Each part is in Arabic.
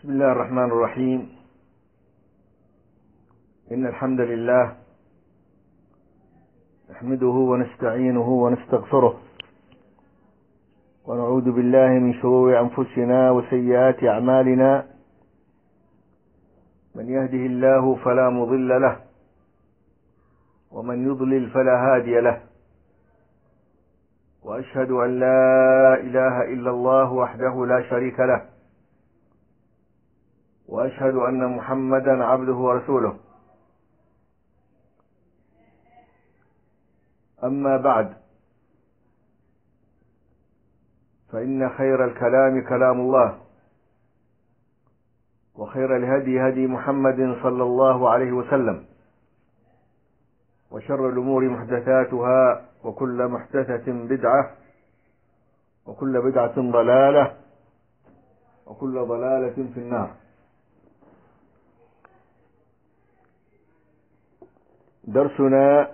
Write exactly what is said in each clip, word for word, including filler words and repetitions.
بسم الله الرحمن الرحيم. إن الحمد لله نحمده ونستعينه ونستغفره ونعوذ بالله من شرور أنفسنا وسيئات أعمالنا. من يهده الله فلا مضل له ومن يضلل فلا هادي له، وأشهد أن لا إله إلا الله وحده لا شريك له، وأشهد أن محمدا عبده ورسوله. أما بعد، فإن خير الكلام كلام الله، وخير الهدي هدي محمد صلى الله عليه وسلم، وشر الأمور محدثاتها، وكل محدثة بدعة، وكل بدعة ضلالة، وكل ضلالة في النار. درسنا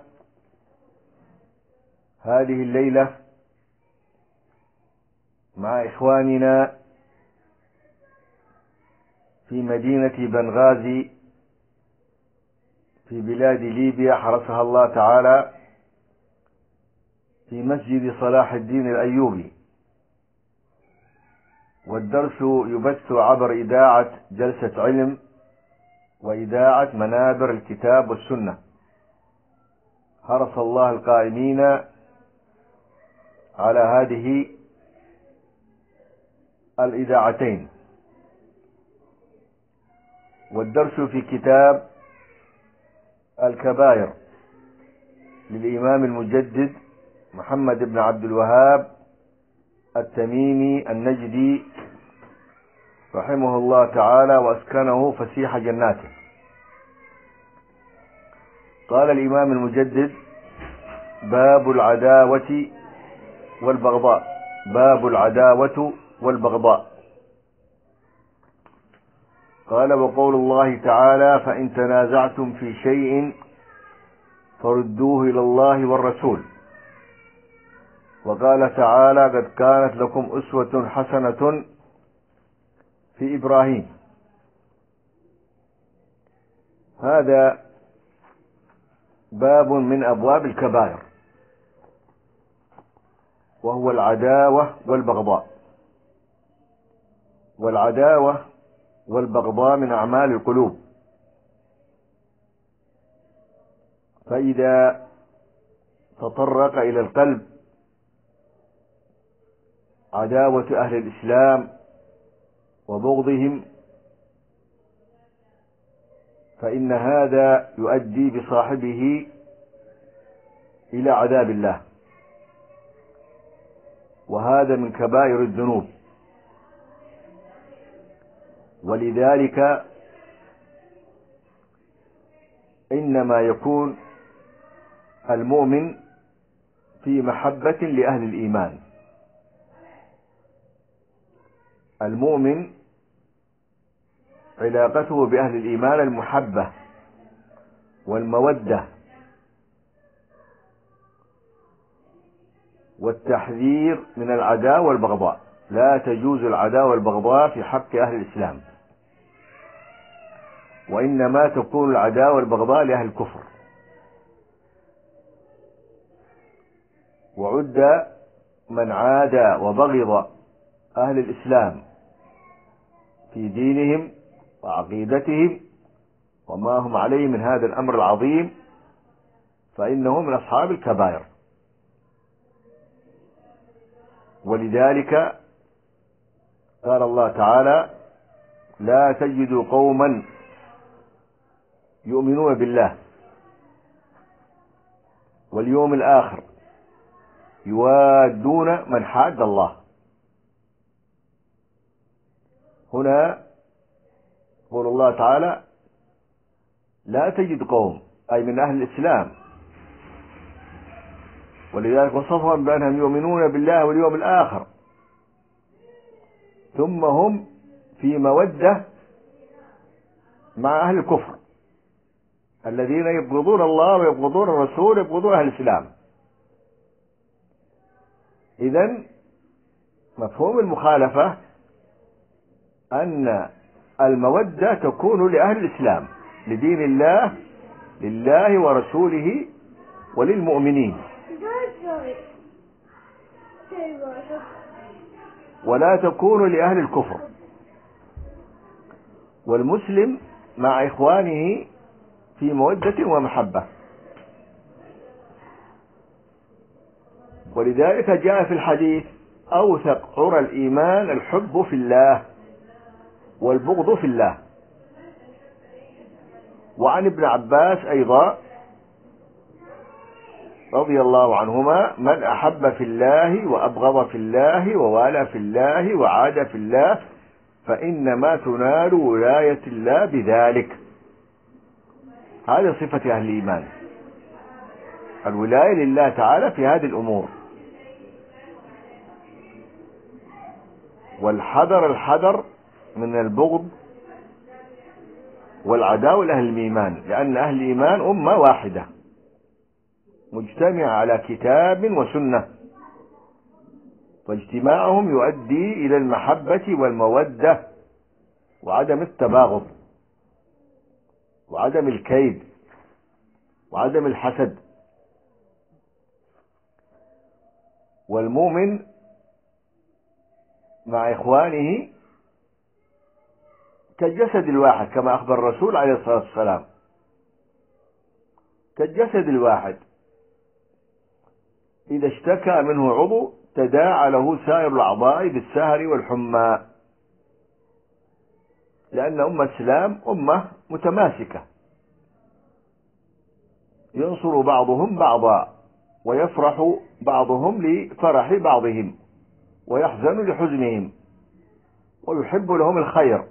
هذه الليلة مع إخواننا في مدينة بنغازي في بلاد ليبيا حرسها الله تعالى، في مسجد صلاح الدين الأيوبي. والدرس يبث عبر إذاعة جلسة علم وإذاعة منابر الكتاب والسنة، حرس الله القائمين على هذه الإذاعتين. والدرس في كتاب الكبائر للإمام المجدد محمد بن عبد الوهاب التميمي النجدي رحمه الله تعالى وأسكنه فسيح جناته. قال الإمام المجدد: باب العداوة والبغضاء. باب العداوة والبغضاء. قال: وقول الله تعالى: فإن تنازعتم في شيء فردوه إلى الله والرسول. وقال تعالى: قد كانت لكم أسوة حسنة في إبراهيم. هذا باب من أبواب الكبائر، وهو العداوة والبغضاء. والعداوة والبغضاء من أعمال القلوب، فإذا تطرق إلى القلب عداوة أهل الإسلام وبغضهم، فإن هذا يؤدي بصاحبه إلى عذاب الله، وهذا من كبائر الذنوب. ولذلك إنما يكون المؤمن في محبة لأهل الإيمان. المؤمن علاقته بأهل الإيمان المحبة والمودة والتحذير من العداوة والبغضاء. لا تجوز العداوة والبغضاء في حق أهل الإسلام، وإنما تكون العداوة والبغضاء لأهل الكفر. وعد من عادى وبغض أهل الإسلام في دينهم وعقيدتهم وما هم عليه من هذا الأمر العظيم، فإنه من أصحاب الكبائر. ولذلك قال الله تعالى: لا تجد قوما يؤمنون بالله واليوم الآخر يوادون من حاد الله. هنا قول الله تعالى: لا تجد قوم، أي من أهل الإسلام، ولذلك وصفهم بأنهم يؤمنون بالله واليوم الآخر، ثم هم في مودة مع أهل الكفر الذين يبغضون الله ويبغضون الرسول ويبغضون أهل الإسلام. إذن مفهوم المخالفة أن المودة تكون لأهل الإسلام، لدين الله، لله ورسوله وللمؤمنين، ولا تكون لأهل الكفر. والمسلم مع إخوانه في مودة ومحبة. ولذلك جاء في الحديث: أوثق عرى الإيمان الحب في الله والبغض في الله. وعن ابن عباس أيضا رضي الله عنهما: من أحب في الله وأبغض في الله ووالى في الله وعاد في الله فإنما تنال ولاية الله بذلك. هذه صفة أهل الإيمان، الولاية لله تعالى في هذه الأمور. والحذر الحذر من البغض والعداوة لأهل الإيمان، لأن أهل الإيمان أمة واحدة مجتمعة على كتاب وسنة، فاجتماعهم يؤدي إلى المحبة والمودة وعدم التباغض وعدم الكيد وعدم الحسد. والمؤمن مع إخوانه كالجسد الواحد، كما أخبر الرسول عليه الصلاة والسلام: كالجسد الواحد إذا اشتكى منه عضو تداعى له سائر الأعضاء بالسهر والحمى. لأن أمة الإسلام أمة متماسكة، ينصر بعضهم بعضا، ويفرح بعضهم لفرح بعضهم، ويحزن لحزنهم، ويحب لهم الخير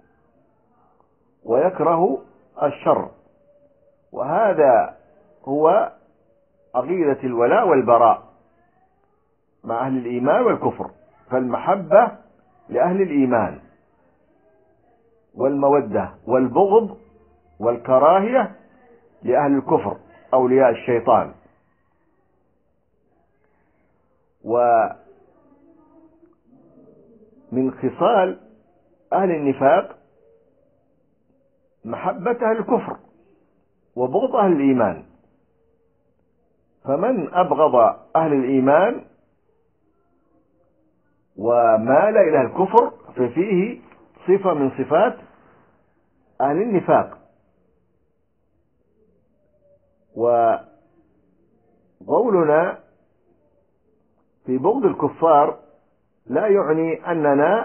ويكره الشر. وهذا هو عقيدة الولاء والبراء مع أهل الإيمان والكفر. فالمحبة لأهل الإيمان، والمودة والبغض والكراهية لأهل الكفر أولياء الشيطان. ومن خصال أهل النفاق محبة أهل الكفر وبغض أهل الإيمان. فمن أبغض أهل الإيمان ومال إلى الكفر ففيه صفة من صفات أهل النفاق. وقولنا في بغض الكفار لا يعني أننا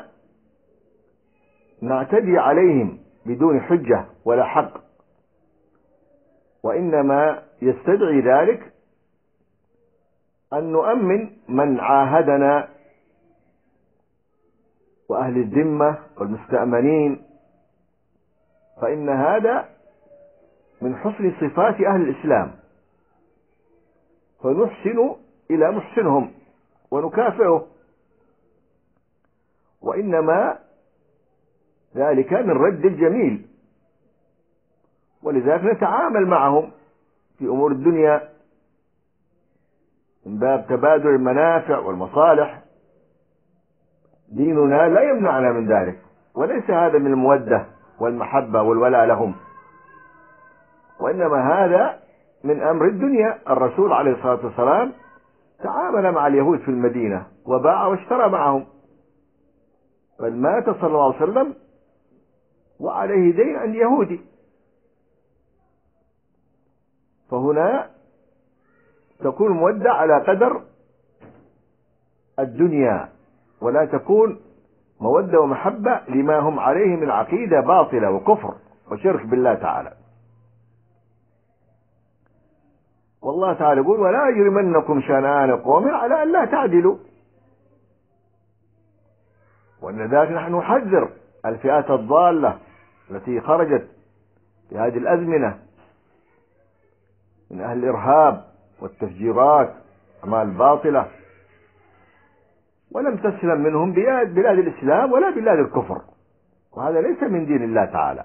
نعتدي عليهم بدون حجة ولا حق، وإنما يستدعي ذلك أن نؤمن من عاهدنا وأهل الذمة والمستأمنين، فإن هذا من حسن صفات أهل الإسلام، فنحسن إلى محسنهم ونكافئه، وإنما ذلك من رد الجميل. ولذلك نتعامل معهم في أمور الدنيا من باب تبادل المنافع والمصالح. ديننا لا يمنعنا من ذلك، وليس هذا من المودة والمحبة والولاء لهم، وإنما هذا من أمر الدنيا. الرسول عليه الصلاة والسلام تعامل مع اليهود في المدينة وباع واشترى معهم، بل مات صلى الله عليه وسلم وعليه دين عند يهودي. فهنا تكون مودة على قدر الدنيا، ولا تكون مودة ومحبة لما هم عليه من عقيدة باطلة وكفر وشرك بالله تعالى. والله تعالى يقول: ولا يجرمنكم شنآن قوم على أن لا تعدلوا. وأن ذلك نحن نحذر الفئات الضالة التي خرجت في هذه الأزمنة من أهل الإرهاب والتفجيرات أعمال باطلة، ولم تسلم منهم بلاد, بلاد الإسلام ولا بلاد الكفر، وهذا ليس من دين الله تعالى،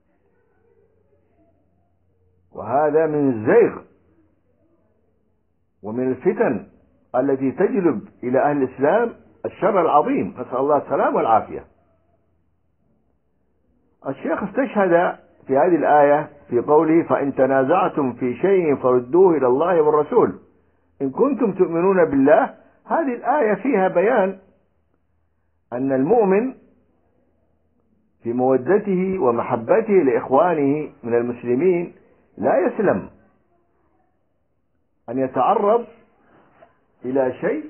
وهذا من الزيغ ومن الفتن التي تجلب إلى أهل الإسلام الشر العظيم، نسأل الله السلام والعافية. الشيخ استشهد في هذه الآية في قوله فإن تنازعتم في شيء فردوه إلى الله والرسول إن كنتم تؤمنون بالله. هذه الآية فيها بيان أن المؤمن في مودته ومحبته لإخوانه من المسلمين لا يسلم أن يتعرض إلى شيء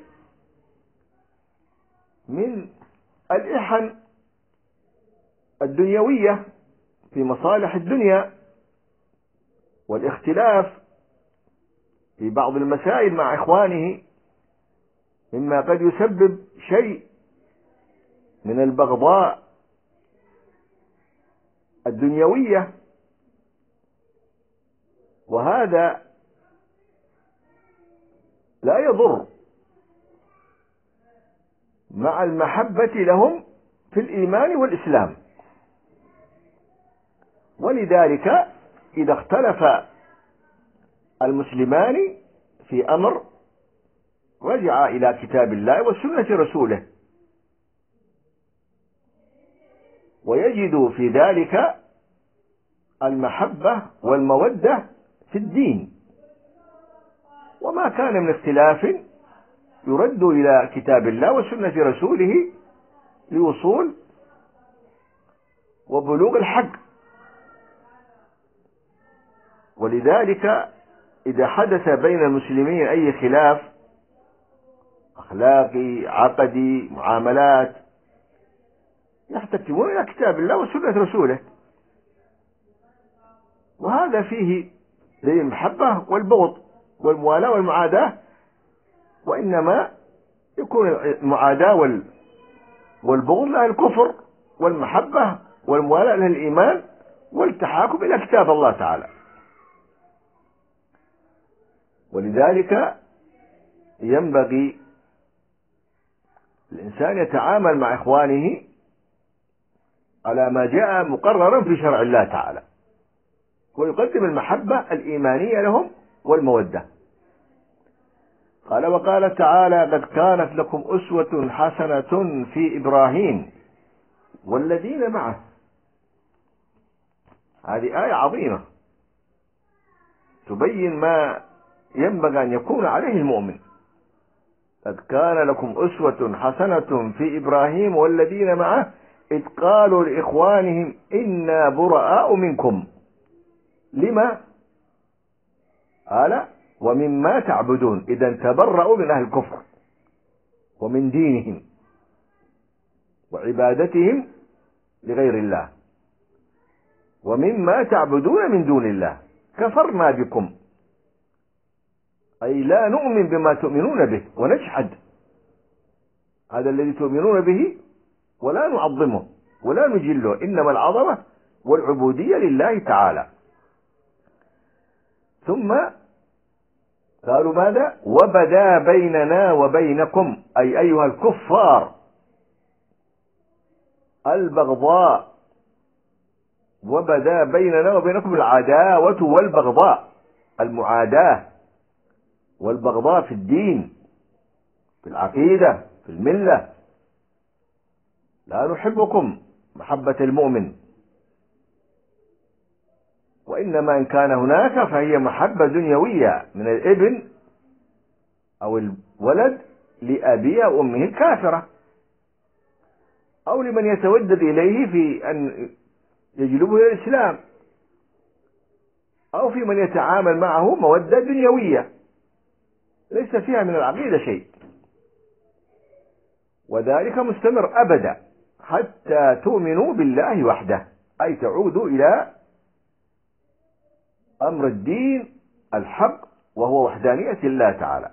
من الإحن الدنيوية في مصالح الدنيا والاختلاف في بعض المسائل مع إخوانه مما قد يسبب شيء من البغضاء الدنيوية، وهذا لا يضر مع المحبة لهم في الإيمان والإسلام. ولذلك إذا اختلف المسلمان في أمر رجع إلى كتاب الله وسنة رسوله ويجد في ذلك المحبة والمودة في الدين، وما كان من اختلاف يرد إلى كتاب الله وسنة رسوله لوصول وبلوغ الحق. ولذلك إذا حدث بين المسلمين أي خلاف أخلاقي عقدي معاملات يحتكمون إلى كتاب الله وسنة رسوله، وهذا فيه دليل المحبة والبغض والموالاة والمعاداة. وإنما يكون المعاداة والبغض لها الكفر والمحبة والموالاة لها الإيمان والتحاكم إلى كتاب الله تعالى. ولذلك ينبغي الإنسان يتعامل مع إخوانه على ما جاء مقررا في شرع الله تعالى ويقدم المحبة الإيمانية لهم والمودة. قال وقال تعالى قد كانت لكم أسوة حسنة في إبراهيم والذين معه. هذه آية عظيمة تبين ما ينبغي أن يكون عليه المؤمن. قد كان لكم أسوة حسنة في إبراهيم والذين معه إذ قالوا لإخوانهم إنا براء منكم لما قال ومما تعبدون. إذا تبرأوا من أهل الكفر ومن دينهم وعبادتهم لغير الله ومما تعبدون من دون الله كفرنا بكم، أي لا نؤمن بما تؤمنون به ونجحد هذا الذي تؤمنون به ولا نعظمه ولا نجله، إنما العظمة والعبودية لله تعالى. ثم قالوا ماذا؟ وبدا بيننا وبينكم أي أيها الكفار البغضاء، وبدا بيننا وبينكم العداوة والبغضاء، المعاداة والبغضاء في الدين في العقيدة في الملة. لا نحبكم محبة المؤمن، وإنما إن كان هناك فهي محبة دنيوية من الابن أو الولد لأبيه أو أمه الكافرة، أو لمن يتودد إليه في أن يجلبه إلى الإسلام، أو في من يتعامل معه مودة دنيوية ليس فيها من العقيدة شيء، وذلك مستمر أبدا حتى تؤمنوا بالله وحده، أي تعودوا إلى أمر الدين الحق وهو وحدانية الله تعالى.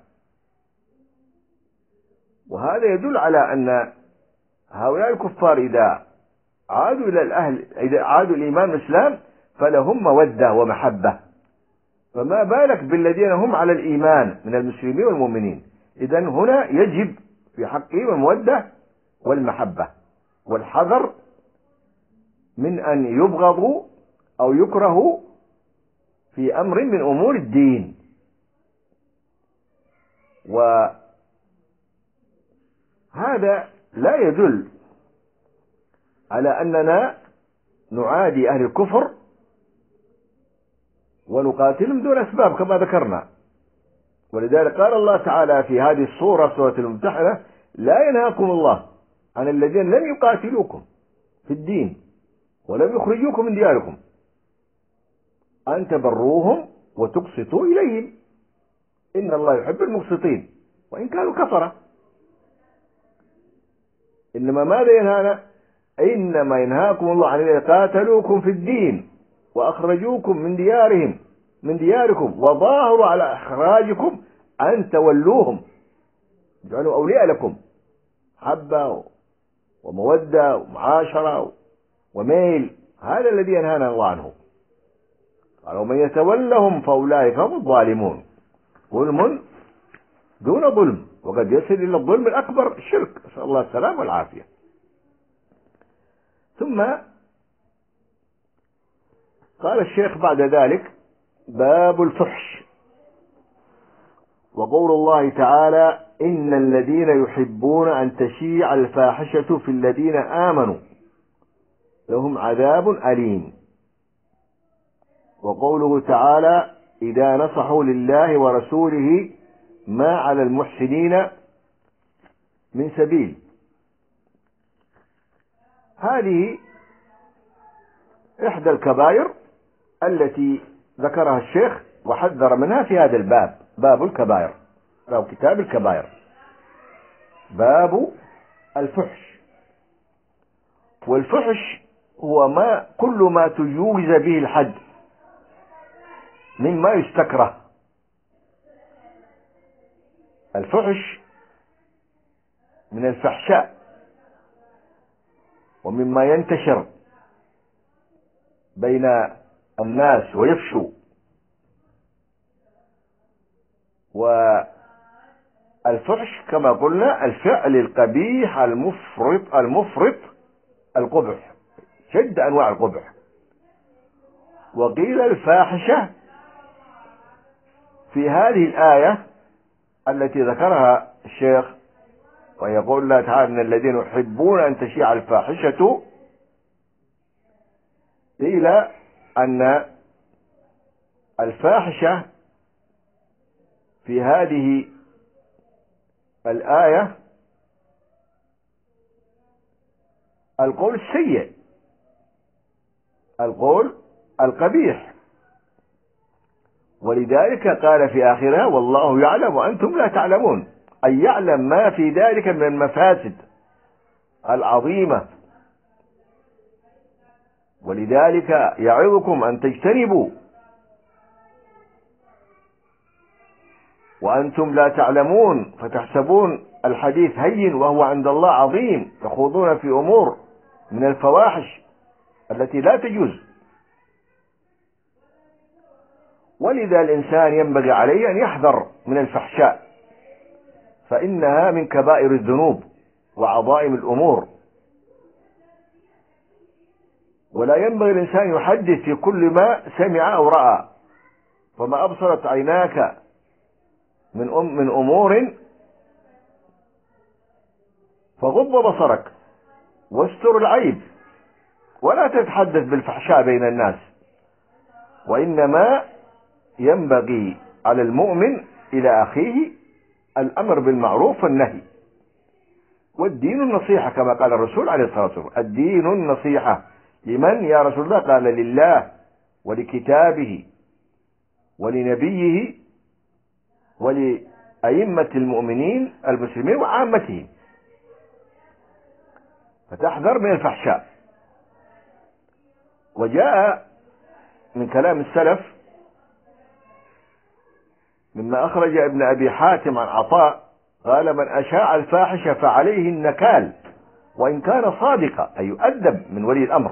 وهذا يدل على أن هؤلاء الكفار إذا عادوا إلى الأهل إذا عادوا الإيمان والإسلام فلهم مودة ومحبة، فما بالك بالذين هم على الإيمان من المسلمين والمؤمنين. إذن هنا يجب في حقهم المودة والمحبة والحذر من أن يبغضوا أو يكرهوا في أمر من أمور الدين. وهذا لا يدل على أننا نعادي أهل الكفر ونقاتلهم دون أسباب كما ذكرنا. ولذلك قال الله تعالى في هذه الصورة سورة الممتحنة: لا ينهاكم الله عن الذين لم يقاتلوكم في الدين ولم يخرجوكم من دياركم أن تبروهم وتقسطوا إليهم إن الله يحب المقسطين وإن كانوا كفرة. إنما ماذا ينهانا؟ إنما ينهاكم الله عن الذين قاتلوكم في الدين وأخرجوكم من ديارهم من دياركم وظاهروا على إخراجكم أن تولوهم، جعلوا أولياء لكم، حبة ومودة ومعاشرة وميل. هذا الذي ينهانا الله عنه. قال: ومن يتولهم فأولئك هم الظالمون. ظلم دون ظلم، وقد يصل إلى الظلم الأكبر الشرك، نسأل الله السلامة والعافية. ثم قال الشيخ بعد ذلك: باب الفحش. وقول الله تعالى: إن الذين يحبون أن تشيع الفاحشة في الذين آمنوا لهم عذاب أليم. وقوله تعالى: إذا نصحوا لله ورسوله ما على المحسنين من سبيل. هذه إحدى الكبائر التي ذكرها الشيخ وحذر منها في هذا الباب، باب الكبائر، باب كتاب الكبائر، باب الفحش. والفحش هو ما كل ما تجوز به الحد مما يستكره. الفحش من الفحشاء ومما ينتشر بين الناس ويفشو. والفحش كما قلنا الفعل القبيح المفرط المفرط القبح، شد أنواع القبح. وقيل الفاحشة في هذه الآية التي ذكرها الشيخ، ويقول الله تعالى: من الذين يحبون أن تشيع الفاحشة. قيل أن الفاحشة في هذه الآية القول السيء، القول القبيح. ولذلك قال في آخرها: والله يعلم وأنتم لا تعلمون، أي يعلم ما في ذلك من المفاسد العظيمة. ولذلك يعظكم أن تجتنبوا وأنتم لا تعلمون، فتحسبون الحديث هين وهو عند الله عظيم، تخوضون في أمور من الفواحش التي لا تجوز. ولذا الإنسان ينبغي عليه أن يحذر من الفحشاء، فإنها من كبائر الذنوب وعظائم الأمور. ولا ينبغي الإنسان يحدث في كل ما سمع أو رأى. فما أبصرت عيناك من أم من أمور فغض بصرك واستر العيب، ولا تتحدث بالفحشاء بين الناس. وإنما ينبغي على المؤمن إلى أخيه الأمر بالمعروف والنهي. والدين النصيحة كما قال الرسول عليه الصلاة والسلام: الدين النصيحة. لمن يا رسول الله؟ قال: لله ولكتابه ولنبيه ولأئمة المؤمنين المسلمين وعامتهم. فتحذر من الفحشاء. وجاء من كلام السلف مما أخرج ابن أبي حاتم عن عطاء قال: من أشاع الفاحشة فعليه النكال وإن كان صادقا، أي يؤدب من ولي الأمر.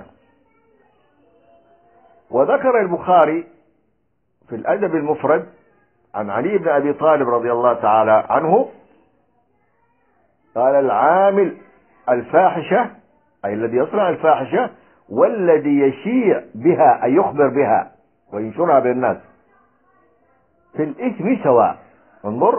وذكر البخاري في الأدب المفرد عن علي بن أبي طالب رضي الله تعالى عنه قال: العامل الفاحشة، أي الذي يصنع الفاحشة، والذي يشيع بها أي يخبر بها وينشرها بين الناس، في الإثم سواء. انظر،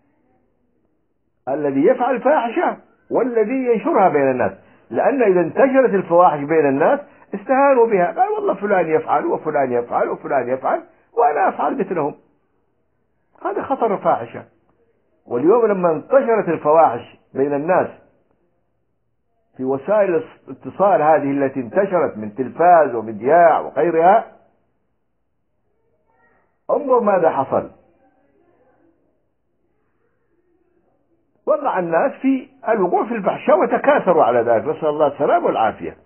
الذي يفعل الفاحشة والذي ينشرها بين الناس، لأن إذا انتشرت الفواحش بين الناس استهانوا بها، قال والله فلان يفعل وفلان يفعل وفلان يفعل وأنا أفعل مثلهم. هذا خطر الفاحشة. واليوم لما انتشرت الفواحش بين الناس في وسائل الاتصال هذه التي انتشرت من تلفاز ومذياع وغيرها، انظر ماذا حصل. وقع الناس في الوقوع في الفحشاء وتكاثروا على ذلك، نسأل الله السلامة والعافية.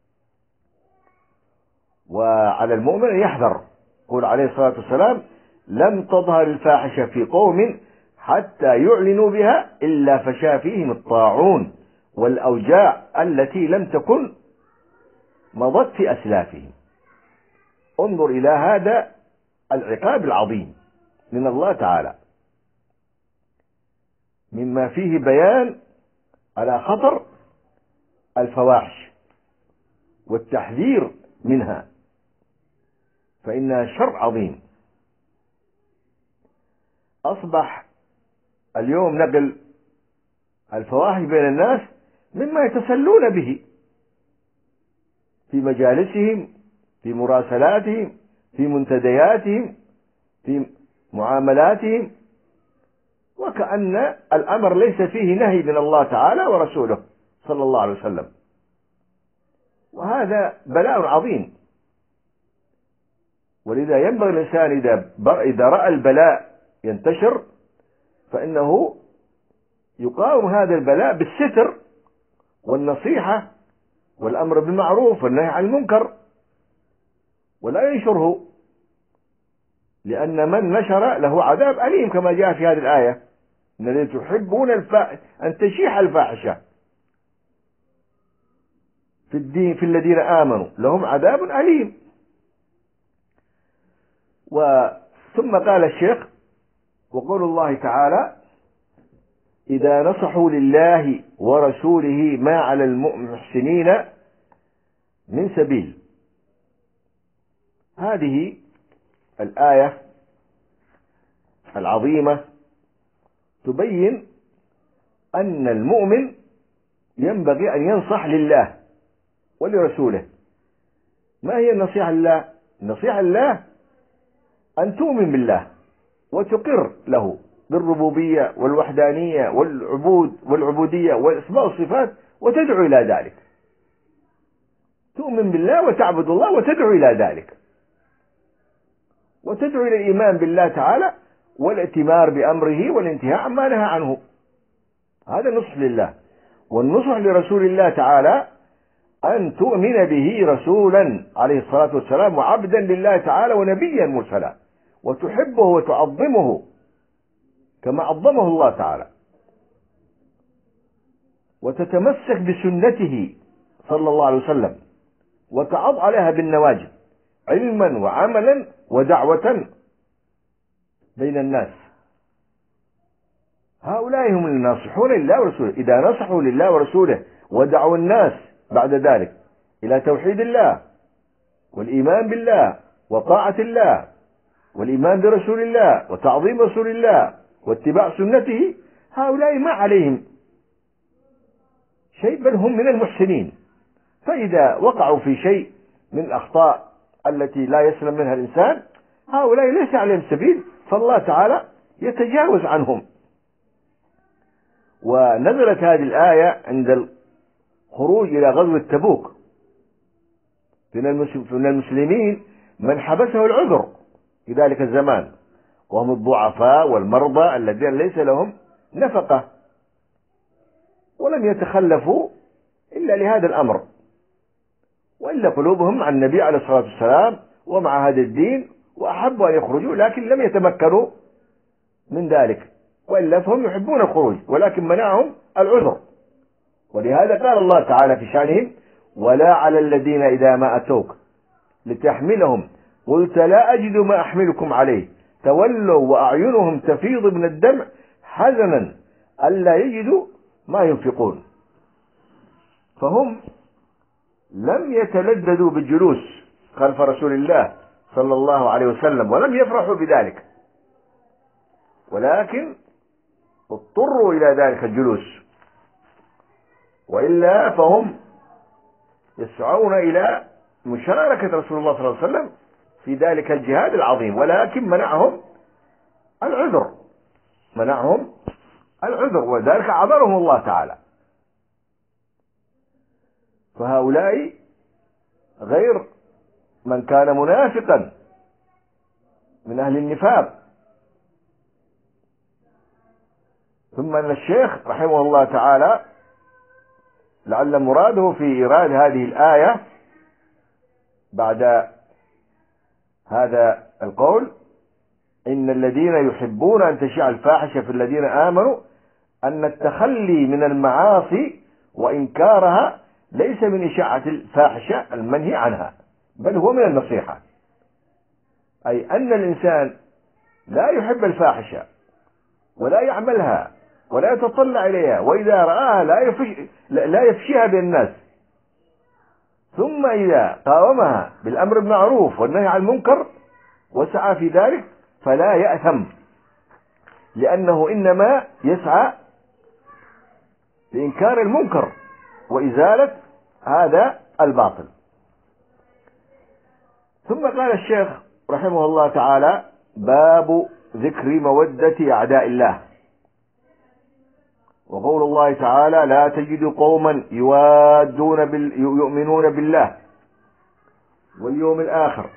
وعلى المؤمن أن يحذر. يقول عليه الصلاة والسلام: لم تظهر الفاحشة في قوم حتى يعلنوا بها إلا فشا فيهم الطاعون والأوجاع التي لم تكن مضت في أسلافهم. انظر إلى هذا العقاب العظيم من الله تعالى، مما فيه بيان على خطر الفواحش والتحذير منها، فإنها شر عظيم. أصبح اليوم نقل الفواحش بين الناس مما يتسلون به في مجالسهم، في مراسلاتهم، في منتدياتهم، في معاملاتهم، وكأن الأمر ليس فيه نهي من الله تعالى ورسوله صلى الله عليه وسلم. وهذا بلاء عظيم. ولذا ينبغي الإنسان إذا رأى البلاء ينتشر فإنه يقاوم هذا البلاء بالستر والنصيحة والأمر بالمعروف والنهي عن المنكر، ولا ينشره، لأن من نشر له عذاب أليم كما جاء في هذه الآية: إن الذين تحبون الفا... أن تشيح الفاحشة في الدين في الذين آمنوا لهم عذاب أليم. وثم قال الشيخ: وقول الله تعالى: إذا نصحوا لله ورسوله ما على المحسنين من سبيل. هذه الآية العظيمة تبين أن المؤمن ينبغي أن ينصح لله ولرسوله. ما هي النصيحة لله؟ النصيحة لله أن تؤمن بالله وتقر له بالربوبية والوحدانية والعبود والعبودية والأسماء والصفات وتدعو إلى ذلك. تؤمن بالله وتعبد الله وتدعو إلى ذلك، وتدعو إلى الإيمان بالله تعالى والائتمار بأمره والانتهاء عما نهى عنه. هذا النصح لله. والنصح لرسول الله تعالى أن تؤمن به رسولا عليه الصلاة والسلام وعبدا لله تعالى ونبيا مرسلا، وتحبه وتعظمه كما عظمه الله تعالى، وتتمسك بسنته صلى الله عليه وسلم وتعض عليها بالنواجذ علما وعملا ودعوة بين الناس. هؤلاء هم الناصحون لله ورسوله. إذا نصحوا لله ورسوله ودعوا الناس بعد ذلك إلى توحيد الله والإيمان بالله وطاعة الله والإيمان برسول الله وتعظيم رسول الله واتباع سنته، هؤلاء ما عليهم شيء، بل هم من المحسنين. فإذا وقعوا في شيء من الأخطاء التي لا يسلم منها الإنسان، هؤلاء ليس عليهم سبيل، فالله تعالى يتجاوز عنهم. ونزلت هذه الآية عند الخروج إلى غزوة تبوك. من المسلمين من حبسه العذر في ذلك الزمان، وهم الضعفاء والمرضى الذين ليس لهم نفقة، ولم يتخلفوا إلا لهذا الأمر، وإلا قلوبهم مع النبي عليه الصلاة والسلام ومع هذا الدين، وأحبوا أن يخرجوا لكن لم يتمكنوا من ذلك، وإلا فهم يحبون الخروج ولكن منعهم العذر. ولهذا قال الله تعالى في شأنهم: ولا على الذين إذا ما أتوك لتحملهم قلت لا أجد ما أحملكم عليه تولوا وأعينهم تفيض من الدمع حزنا ألا يجدوا ما ينفقون. فهم لم يتلذذوا بالجلوس خلف رسول الله صلى الله عليه وسلم ولم يفرحوا بذلك، ولكن اضطروا إلى ذلك الجلوس، وإلا فهم يسعون إلى مشاركة رسول الله صلى الله عليه وسلم في ذلك الجهاد العظيم، ولكن منعهم العذر، منعهم العذر، وذلك عذرهم الله تعالى. فهؤلاء غير من كان منافقا من أهل النفاق. ثم أن الشيخ رحمه الله تعالى لعل مراده في إيراد هذه الآية بعد هذا القول إن الذين يحبون أن تشيع الفاحشة في الذين آمنوا أن التخلي من المعاصي وإنكارها ليس من إشاعة الفاحشة المنهي عنها، بل هو من النصيحة. أي أن الإنسان لا يحب الفاحشة ولا يعملها ولا يتطلع إليها، وإذا رآها لا يفش لا يفشيها بين الناس، ثم إذا قاومها بالأمر بالمعروف والنهي عن المنكر وسعى في ذلك فلا يأثم، لأنه إنما يسعى لإنكار المنكر وإزالة هذا الباطل. ثم قال الشيخ رحمه الله تعالى: باب ذكر مودة أعداء الله. وقول الله تعالى: لا تجد قوما يوادون بال... يؤمنون بالله واليوم الآخر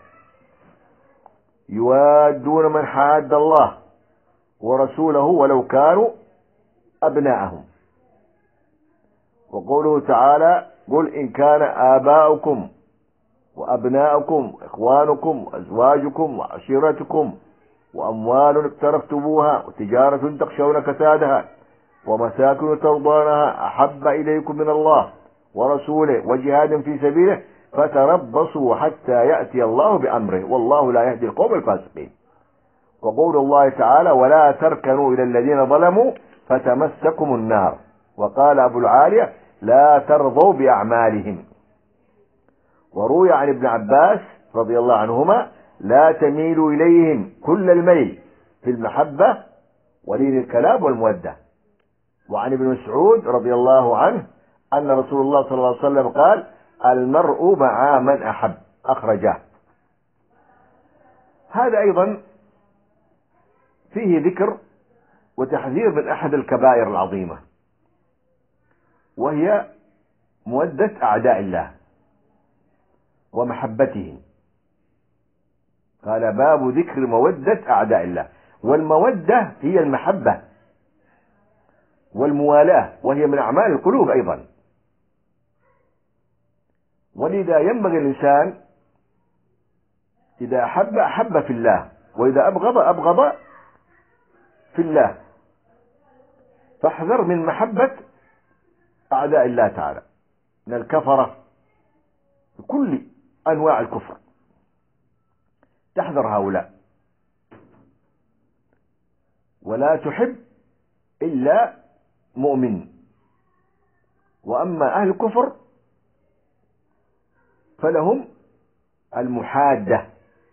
يوادون من حاد الله ورسوله ولو كانوا أبناءهم. وقوله تعالى: قل إن كان آباؤكم وأبناؤكم إخوانكم وأزواجكم وعشيرتكم وأموال اقترفتموها وتجارة تخشون كسادها ومساكن ترضونها أحب إليكم من الله ورسوله وجهاد في سبيله فتربصوا حتى يأتي الله بأمره والله لا يهدي القوم الفاسقين. وقول الله تعالى: ولا تركنوا إلى الذين ظلموا فتمسكم النار. وقال أبو العالية: لا ترضوا بأعمالهم. وروي عن ابن عباس رضي الله عنهما: لا تميلوا إليهم كل الميل في المحبة ولين الكلام والمودة. وعن ابن مسعود رضي الله عنه أن رسول الله صلى الله عليه وسلم قال: المرء مع من أحب، أخرجه. هذا أيضا فيه ذكر وتحذير من أحد الكبائر العظيمة، وهي مودة أعداء الله ومحبتهم. قال: باب ذكر مودة أعداء الله. والمودة هي المحبة والموالاة، وهي من أعمال القلوب أيضا. ولذا ينبغي الإنسان إذا أحب أحب في الله، وإذا أبغض أبغض في الله. فاحذر من محبة أعداء الله تعالى من الكفرة بكل أنواع الكفر، تحذر هؤلاء، ولا تحب إلا مؤمن. وأما أهل الكفر فلهم المحادة.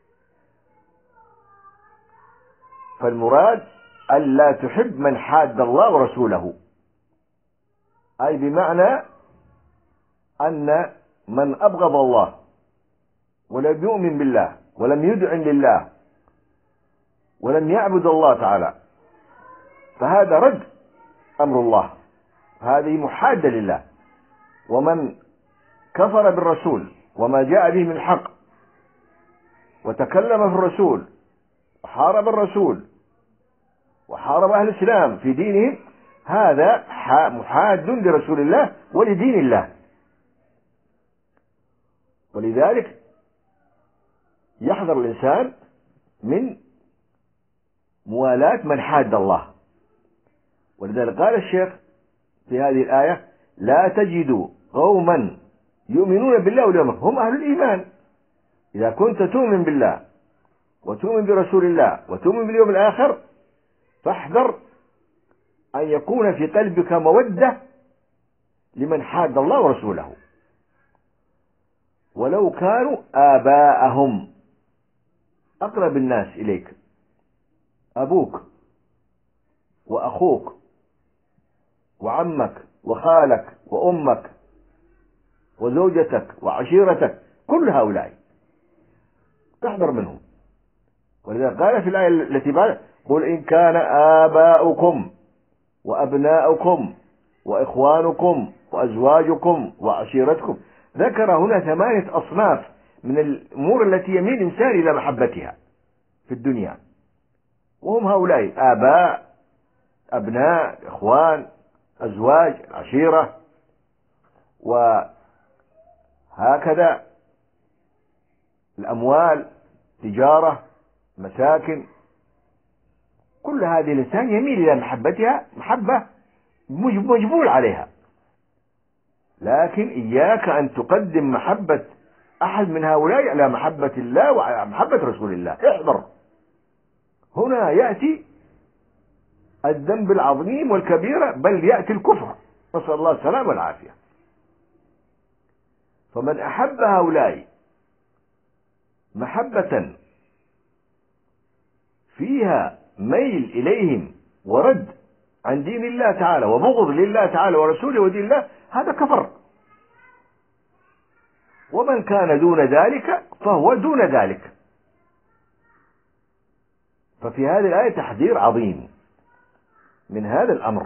فالمراد ألا تحب من حاد الله ورسوله، أي بمعنى أن من أبغض الله ولم يؤمن بالله ولم يدعن لله ولم يعبد الله تعالى فهذا رد أمر الله، هذه محادة لله. ومن كفر بالرسول وما جاء به من الحق وتكلم في الرسول وحارب الرسول وحارب أهل الإسلام في دينهم، هذا محاد لرسول الله ولدين الله. ولذلك يحذر الإنسان من موالاة من حاد الله. ولذلك قال الشيخ في هذه الآية: لا تجدوا قوما يؤمنون بالله واليوم الآخر، هم أهل الإيمان. إذا كنت تؤمن بالله وتؤمن برسول الله وتؤمن باليوم الآخر فاحذر أن يكون في قلبك مودة لمن حاد الله ورسوله ولو كانوا آباءهم، أقرب الناس إليك، أبوك وأخوك وعمك وخالك وأمك وزوجتك وعشيرتك، كل هؤلاء تحذر منهم. ولذا قال في الآية التي بعد: قل إن كان آباؤكم وأبناؤكم وإخوانكم وأزواجكم وعشيرتكم. ذكر هنا ثمانية أصناف من الأمور التي يميل الإنسان إلى محبتها في الدنيا، وهم هؤلاء: آباء، أبناء، إخوان، أزواج، عشيرة، وهكذا الأموال، تجارة، مساكن. كل هذه الإنسان يميل إلى محبتها محبة مجبول عليها، لكن إياك أن تقدم محبة أحد من هؤلاء على محبة الله وعلى محبة رسول الله. احذر، هنا يأتي الذنب العظيم والكبيرة، بل يأتي الكفر، نسأل الله السلامة والعافية. فمن أحب هؤلاء محبة فيها ميل إليهم ورد عن دين الله تعالى وبغض لله تعالى ورسوله ودين الله، هذا كفر. ومن كان دون ذلك فهو دون ذلك. ففي هذه الآية تحذير عظيم من هذا الأمر.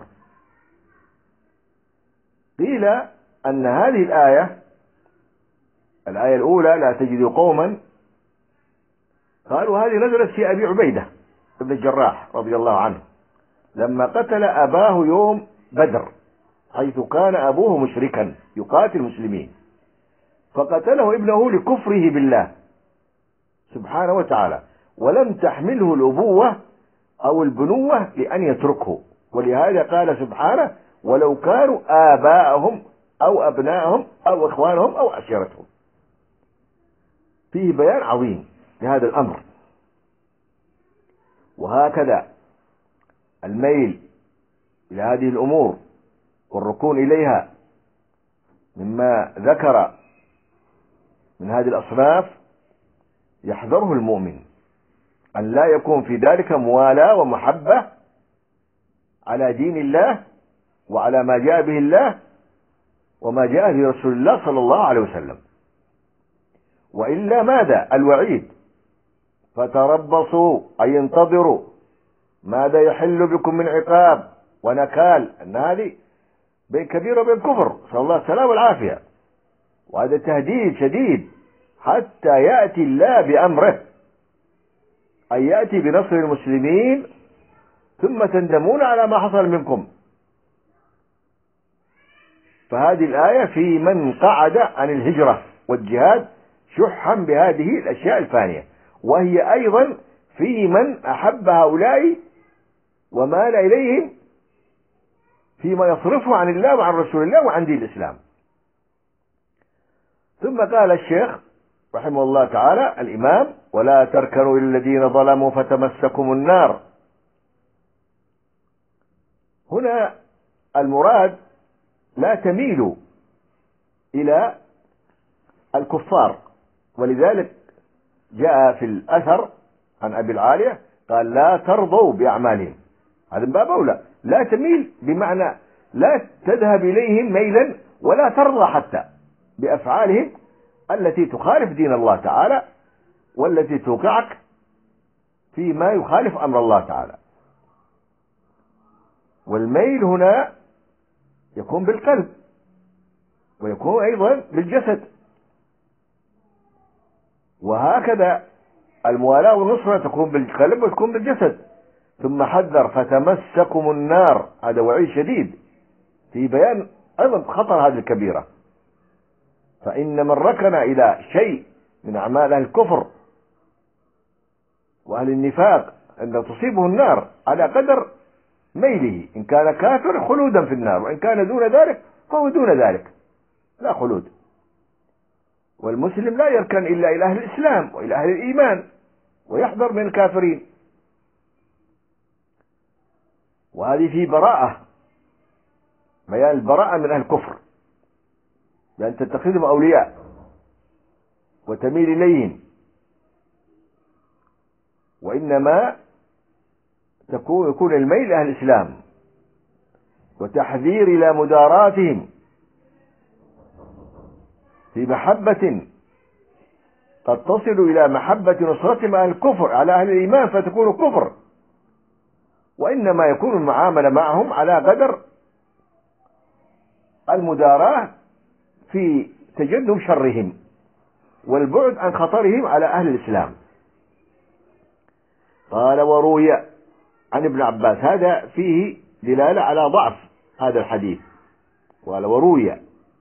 قيل أن هذه الآية الآية الأولى: لا تجد قوما، قالوا هذه نزلت في أبي عبيدة بن الجراح رضي الله عنه لما قتل أباه يوم بدر، حيث كان أبوه مشركا يقاتل المسلمين، فقتله ابنه لكفره بالله سبحانه وتعالى، ولم تحمله الأبوة أو البنوة لأن يتركه. ولهذا قال سبحانه: ولو كانوا آباءهم أو أبناءهم أو إخوانهم أو عشيرتهم. فيه بيان عظيم لهذا الأمر. وهكذا الميل إلى هذه الأمور والركون إليها مما ذكر من هذه الأصناف يحذره المؤمن أن لا يكون في ذلك موالاة ومحبة على دين الله وعلى ما جاء به الله وما جاء به رسول الله صلى الله عليه وسلم. وإلا ماذا؟ الوعيد: فتربصوا أي انتظروا ماذا يحل بكم من عقاب ونكال. أن هذه بين كبير وبين كفر، صلى الله السلام والعافية. وهذا تهديد شديد حتى يأتي الله بأمره، أن يأتي بنصر المسلمين ثم تندمون على ما حصل منكم. فهذه الآية في من قعد عن الهجرة والجهاد شحا بهذه الأشياء الفانية، وهي أيضا في من أحب هؤلاء ومال إليهم فيما يصرفه عن الله وعن رسول الله وعن دين الإسلام. ثم قال الشيخ رحمه الله تعالى الإمام: ولا تركنوا إلى الذين ظلموا فتمسكم النار. هنا المراد لا تميلوا إلى الكفار، ولذلك جاء في الأثر عن أبي العالية قال: لا ترضوا بأعمالهم. هذا من باب أولى، لا تميل بمعنى لا تذهب إليهم ميلا، ولا ترضى حتى بأفعالهم التي تخالف دين الله تعالى والتي توقعك فيما يخالف أمر الله تعالى. والميل هنا يكون بالقلب ويكون أيضا بالجسد، وهكذا الموالاة والنصرة تكون بالقلب وتكون بالجسد. ثم حذر: فتمسكم النار. هذا وعيد شديد في بيان أيضا خطر هذه الكبيرة. فإن من ركن إلى شيء من أعمال أهل الكفر وأهل النفاق أن تصيبه النار على قدر ميله، إن كان كافر خلودا في النار، وإن كان دون ذلك فهو دون ذلك لا خلود. والمسلم لا يركن إلا إلى أهل الإسلام وإلى أهل الإيمان، ويحذر من الكافرين. وهذه في براءة، بيان البراءة من أهل الكفر، بأن تتخذهم أولياء وتميل إليهم، وإنما تكون يكون الميل أهل الإسلام وتحذير إلى مداراتهم في محبة قد تصل إلى محبة نصرتهم أهل الكفر على أهل الإيمان فتكون كفر، وإنما يكون المعاملة معهم على قدر المداراة في تجنب شرهم والبعد عن خطرهم على أهل الإسلام. قال وروي عن ابن عباس، هذا فيه دلالة على ضعف هذا الحديث. قال وروي،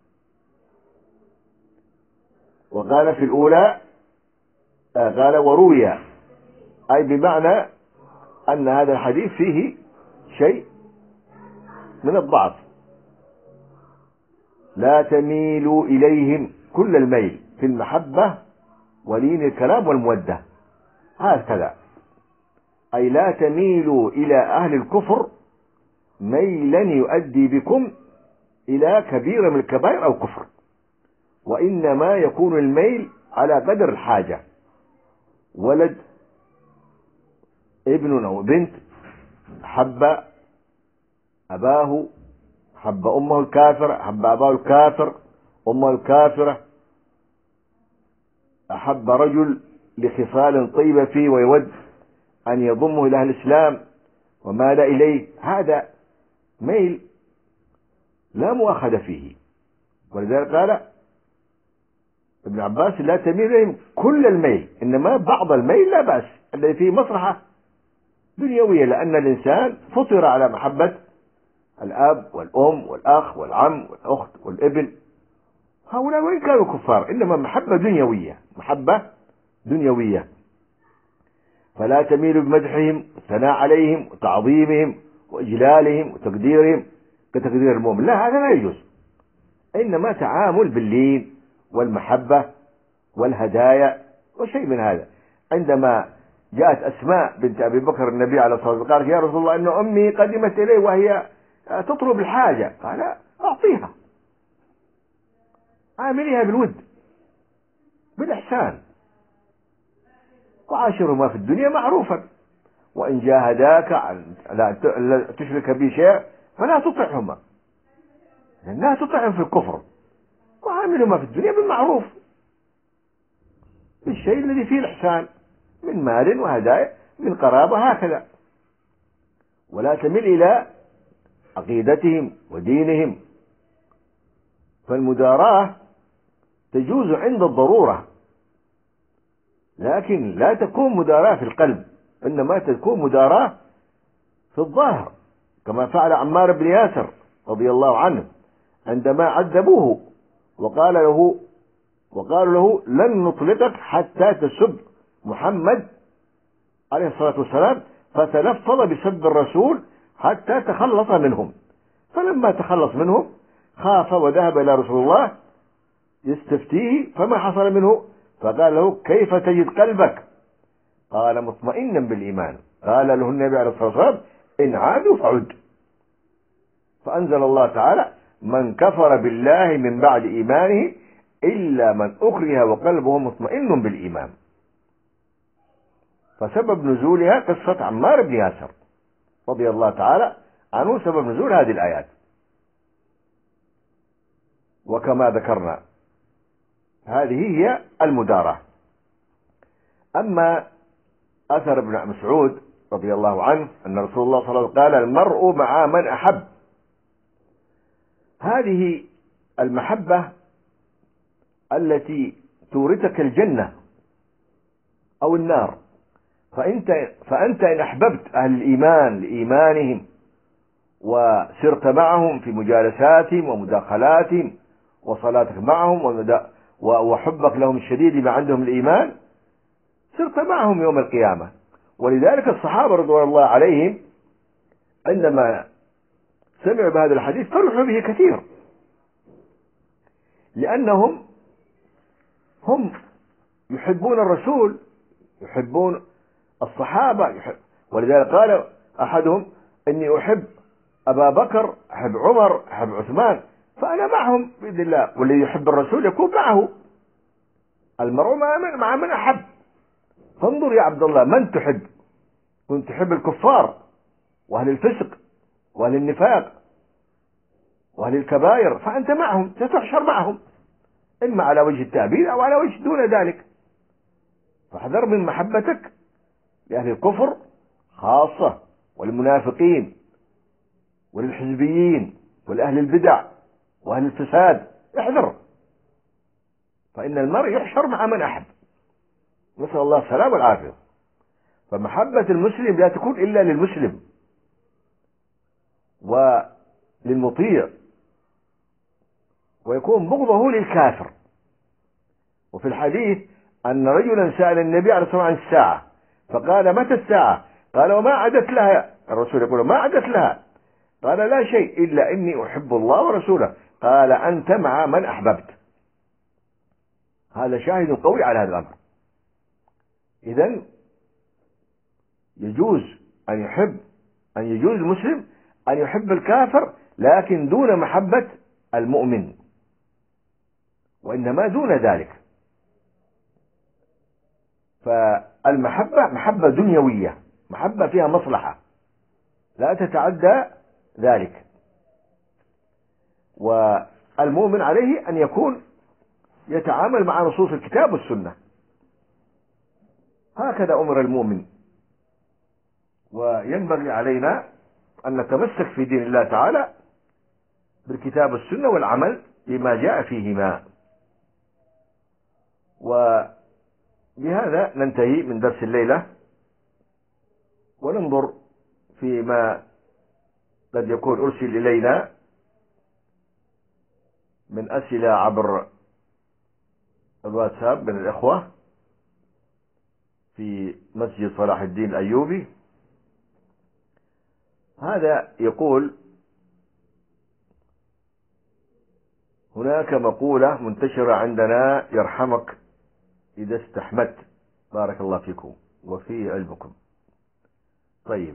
وقال في الأولى قال وروي، أي بمعنى أن هذا الحديث فيه شيء من الضعف. لا تميلوا إليهم كل الميل في المحبة ولين الكلام والمودة، هكذا، أي لا تميلوا إلى أهل الكفر ميلا يؤدي بكم إلى كبيرة من الكبائر أو كفر، وإنما يكون الميل على قدر الحاجة. ولد، ابن أو بنت، حب أباه، حب أمه الكافرة، حب أباه الكافر، أمه الكافرة، أحب رجل لخصال طيبة فيه ويود أن يضمه إلى أهل الإسلام ومال إليه، هذا ميل لا مؤاخذة فيه. ولذلك قال ابن عباس لا تميل إليهم كل الميل، إنما بعض الميل لا بأس، الذي فيه مصلحة دنيوية، لأن الإنسان فطر على محبة الأب والأم والأخ والعم والأخت والابن، هؤلاء وإن كانوا كفار إنما محبة دنيوية، محبة دنيوية. فلا تميلوا بمدحهم والثناء عليهم وتعظيمهم وإجلالهم وتقديرهم كتقدير المؤمن، لا، هذا لا يجوز، إنما تعامل باللين والمحبة والهدايا وشيء من هذا. عندما جاءت أسماء بنت أبي بكر النبي عليه الصلاة والسلام قالت يا رسول الله إن أمي قدمت إلي وهي تطلب الحاجة، قال أعطيها، عامليها بالود بالإحسان، وعاشرهما في الدنيا معروفا، وإن جاهداك عن لا تشرك بي شيء فلا تطعهما، لا تطعهم في الكفر، وعاملهما في الدنيا بالمعروف بالشيء الذي فيه الإحسان من مال وهدايا من قرابة، هكذا. ولا تمل إلى عقيدتهم ودينهم، فالمداراة تجوز عند الضرورة، لكن لا تكون مداراة في القلب، إنما تكون مداراة في الظاهر، كما فعل عمار بن ياسر رضي الله عنه عندما عذبوه وقال له وقالوا له لن نطلقك حتى تسب محمد عليه الصلاة والسلام، فتلفظ بسب الرسول حتى تخلص منهم، فلما تخلص منهم خاف وذهب إلى رسول الله يستفتيه، فما حصل منه؟ فقال له كيف تجد قلبك؟ قال مطمئنا بالإيمان. قال له النبي عليه الصلاة والسلام إن عادوا فعد، فأنزل الله تعالى من كفر بالله من بعد إيمانه إلا من أكره وقلبه مطمئن بالإيمان. فسبب نزولها قصة عمار بن ياسر رضي الله تعالى عنه، سبب نزول هذه الآيات. وكما ذكرنا هذه هي المداراة. أما أثر ابن مسعود رضي الله عنه أن رسول الله صلى الله عليه وسلم قال المرء مع من أحب، هذه المحبة التي تورثك الجنة أو النار، فأنت, فأنت إن أحببت أهل الإيمان لإيمانهم وسرت معهم في مجالساتهم ومداخلاتهم وصلاتك معهم وحبك لهم الشديد لما عندهم الإيمان، سرت معهم يوم القيامة. ولذلك الصحابة رضوان الله عليهم عندما سمعوا بهذا الحديث فرحوا به كثير، لأنهم هم يحبون الرسول، يحبون الصحابة، يحب. ولذلك قال أحدهم إني أحب أبا بكر، أحب عمر، أحب عثمان، فأنا معهم بإذن الله. والذي يحب الرسول يكون معه، المرء مع من أحب. فانظر يا عبد الله من تحب، كنت تحب الكفار وأهل الفسق وأهل النفاق وأهل الكبائر، فأنت معهم، ستحشر معهم، إما على وجه التعبير أو على وجه دون ذلك. فاحذر من محبتك لأهل الكفر خاصة، وللمنافقين وللحزبيين ولأهل البدع وأهل الفساد، احذر، فإن المرء يحشر مع من أحب، نسأل الله السلامة والعافية. فمحبة المسلم لا تكون إلا للمسلم وللمطيع، ويكون بغضه للكافر. وفي الحديث أن رجلا سأل النبي عليه الصلاة والسلام عن الساعة، فقال متى الساعة؟ قال وما عدت لها؟ الرسول يقول ما عدت لها؟ قال لا شيء إلا إني أحب الله ورسوله. قال أنت مع من أحببت. هذا شاهد قوي على هذا الأمر. إذن يجوز أن يحب أن يجوز المسلم أن يحب الكافر، لكن دون محبة المؤمن، وإنما دون ذلك. فالمحبة محبة دنيوية، محبة فيها مصلحة لا تتعدى ذلك. والمؤمن عليه أن يكون يتعامل مع نصوص الكتاب والسنة، هكذا أمر المؤمن. وينبغي علينا أن نتمسك في دين الله تعالى بالكتاب والسنة والعمل بما جاء فيهما. وبهذا ننتهي من درس الليلة، وننظر فيما قد يكون أرسل إلينا من أسئلة عبر الواتساب من الإخوة في مسجد صلاح الدين الأيوبي. هذا يقول: هناك مقولة منتشرة عندنا يرحمك إذا استحمت، بارك الله فيكم وفي علمكم. طيب،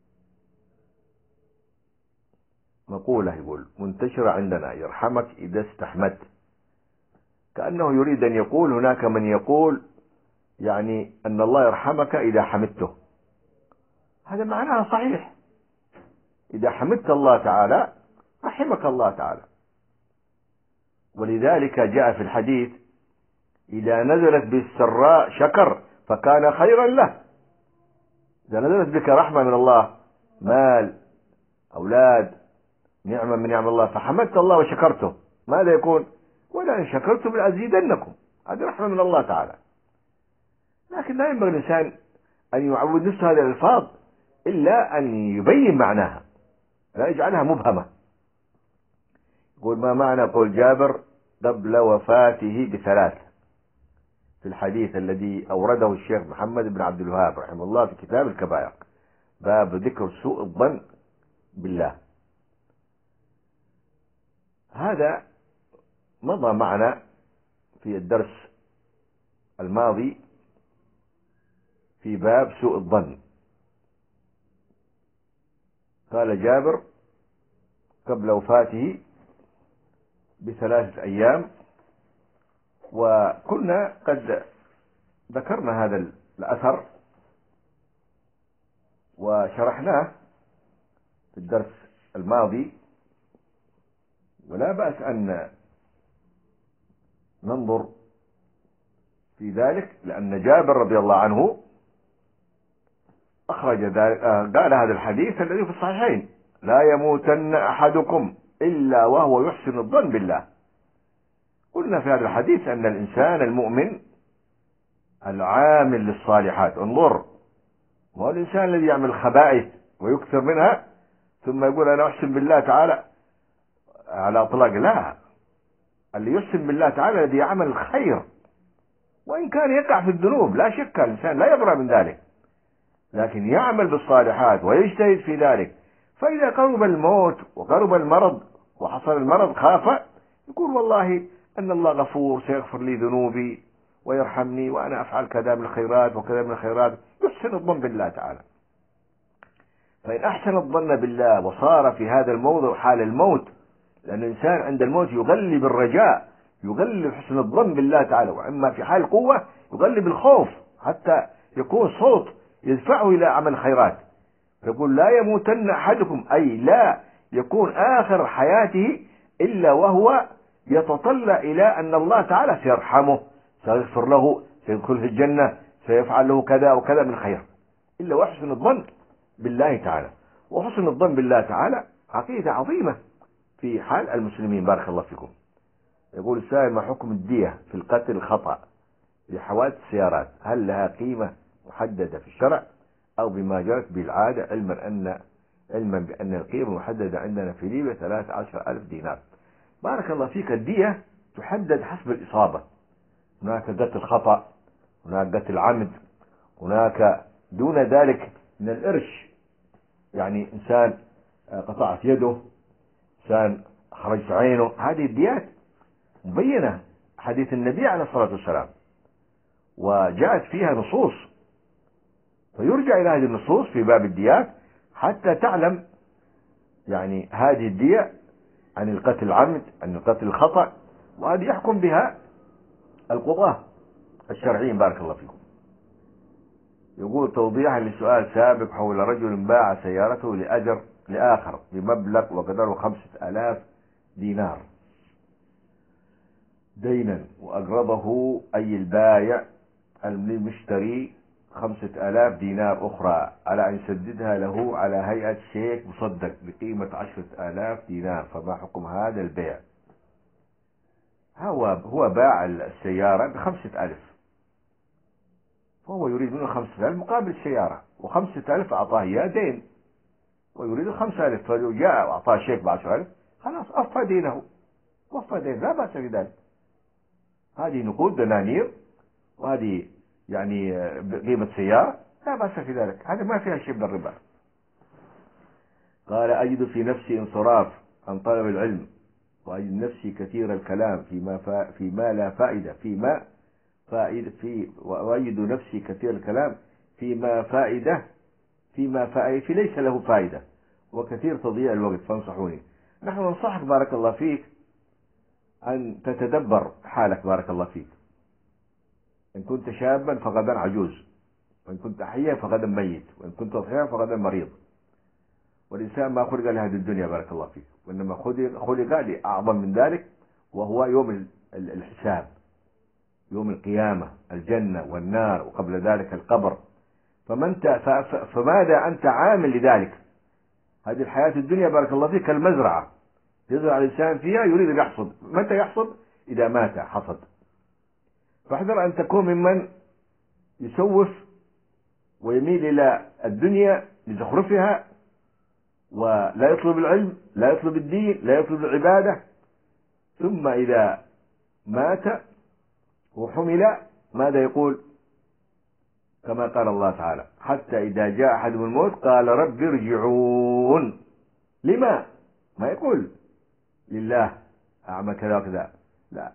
مقولة يقول منتشرة عندنا يرحمك إذا استحمت، كأنه يريد أن يقول هناك من يقول يعني أن الله يرحمك إذا حمدته. هذا معناه صحيح، إذا حمدت الله تعالى رحمك الله تعالى. ولذلك جاء في الحديث: إذا نزلت بالسراء شكر فكان خيرا له. إذا نزلت بك رحمة من الله، مال، أولاد، نعمة من نعم الله، فحمدت الله وشكرته، ماذا يكون؟ ولئن شكرتم لأزيدنكم. هذه رحمة من الله تعالى. لكن لا ينبغي الإنسان أن يعود نفسه هذه الألفاظ إلا أن يبين معناها، لا يجعلها مبهمة. يقول: ما معنى قول جابر قبل وفاته بثلاث في الحديث الذي أورده الشيخ محمد بن عبد الوهاب رحمه الله في كتاب الكبائر، باب ذكر سوء الظن بالله؟ هذا مضى معنا في الدرس الماضي في باب سوء الظن. قال جابر قبل وفاته بثلاثة أيام، وكنا قد ذكرنا هذا الأثر وشرحناه في الدرس الماضي، ولا بأس أن ننظر في ذلك، لأن جابر رضي الله عنه أخرج ذلك، قال هذا الحديث الذي في الصحيحين: لا يموتن أحدكم إلا وهو يحسن الظن بالله. قلنا في هذا الحديث أن الإنسان المؤمن العامل للصالحات، انظر، وهو الإنسان الذي يعمل خبائث ويكثر منها ثم يقول أنا أحسن بالله تعالى على إطلاق. لا، اللي يحسن بالله تعالى الذي يعمل الخير، وإن كان يقع في الذنوب لا شك، الإنسان لا يبرأ من ذلك، لكن يعمل بالصالحات ويجتهد في ذلك. فإذا قرب الموت وقرب المرض وحصل المرض خاف، يقول والله أن الله غفور سيغفر لي ذنوبي ويرحمني وأنا أفعل كذا من الخيرات وكذا من الخيرات، يحسن الظن بالله تعالى. فإن أحسن الظن بالله وصار في هذا الموضع حال الموت، لأن الإنسان عند الموت يغلب الرجاء، يغلب حسن الظن بالله تعالى، وإما في حال قوة يغلب الخوف حتى يكون صوت يدفعه إلى عمل الخيرات. يقول: لا يموتن أحدكم، أي لا يكون آخر حياته إلا وهو يتطلع إلى أن الله تعالى سيرحمه، سيغفر له، سيدخل في الجنة، سيفعل له كذا وكذا من خير، إلا وحسن الظن بالله تعالى. وحسن الظن بالله تعالى عقيدة عظيمة في حال المسلمين. بارك الله فيكم. يقول السائل: ما حكم الدية في القتل الخطأ لحوادث السيارات؟ هل لها قيمة محددة في الشرع أو بما جرت بالعادة، علما أن علما بأن القيمة المحددة عندنا في ليبيا ثلاثة عشر ألف دينار؟ بارك الله فيك. الدية تحدد حسب الإصابة. هناك قتل خطأ، هناك قتل عمد، هناك دون ذلك من الإرش، يعني إنسان قطعت يده، إنسان خرجت عينه، هذه الديات مبينة حديث النبي عليه الصلاة والسلام، وجاءت فيها نصوص، فيرجع إلى هذه النصوص في باب الديات حتى تعلم يعني هذه الدية عن القتل العمد، عن القتل الخطأ، وهذه يحكم بها القضاة الشرعيين. بارك الله فيكم. يقول: توضيحا لسؤال سابق حول رجل باع سيارته لأجر لآخر بمبلغ وقدره خمسة آلاف دينار دينا، وأقرضه أي البايع المشتري خمسة آلاف دينار أخرى على أن يسددها له على هيئة شيك مصدق بقيمة عشرة آلاف دينار، فما حكم هذا البيع؟ هو هو باع السيارة بخمسة ألف، فهو يريد منه خمسة ألف مقابل السيارة، وخمسة ألف أعطاه إياه دين ويريد الخمسة ألف، فلو جاء وأعطاه شيك بعشرة ألف خلاص أوفى دينه، وفى دين، لا بأس بذلك. هذه نقود دنانير، وهذه يعني قيمة سيارة، لا بأس في ذلك، هذا ما فيها شيء من الربا. قال: أجد في نفسي انصراف عن طلب العلم، وأجد نفسي كثير الكلام فيما فا فيما لا فائدة فيما فائدة في وأجد نفسي كثير الكلام فيما فائدة فيما فائدة في ليس له فائدة، وكثير تضييع الوقت، فانصحوني. نحن ننصحك بارك الله فيك أن تتدبر حالك. بارك الله فيك. إن كنت شابا فغدا عجوز، وإن كنت حيا فغدا ميت، وإن كنت صحيحا فغدا مريض، والإنسان ما خلق لهذه الدنيا. بارك الله فيك. وإنما خلق لأعظم من ذلك، وهو يوم الحساب، يوم القيامة، الجنة والنار، وقبل ذلك القبر. فمن فماذا أنت عامل لذلك؟ هذه الحياة الدنيا بارك الله فيك كالمزرعة، يزرع الإنسان فيها يريد أن يحصد. متى يحصد؟ إذا مات حصد. فاحذر أن تكون ممن يسوف ويميل إلى الدنيا لزخرفها، ولا يطلب العلم، لا يطلب الدين، لا يطلب العبادة، ثم إذا مات وحمل ماذا يقول؟ كما قال الله تعالى: حتى إذا جاء أحدهم الموت قال رب ارجعون. لما؟ ما يقول لله أعمل كذا وكذا، لا،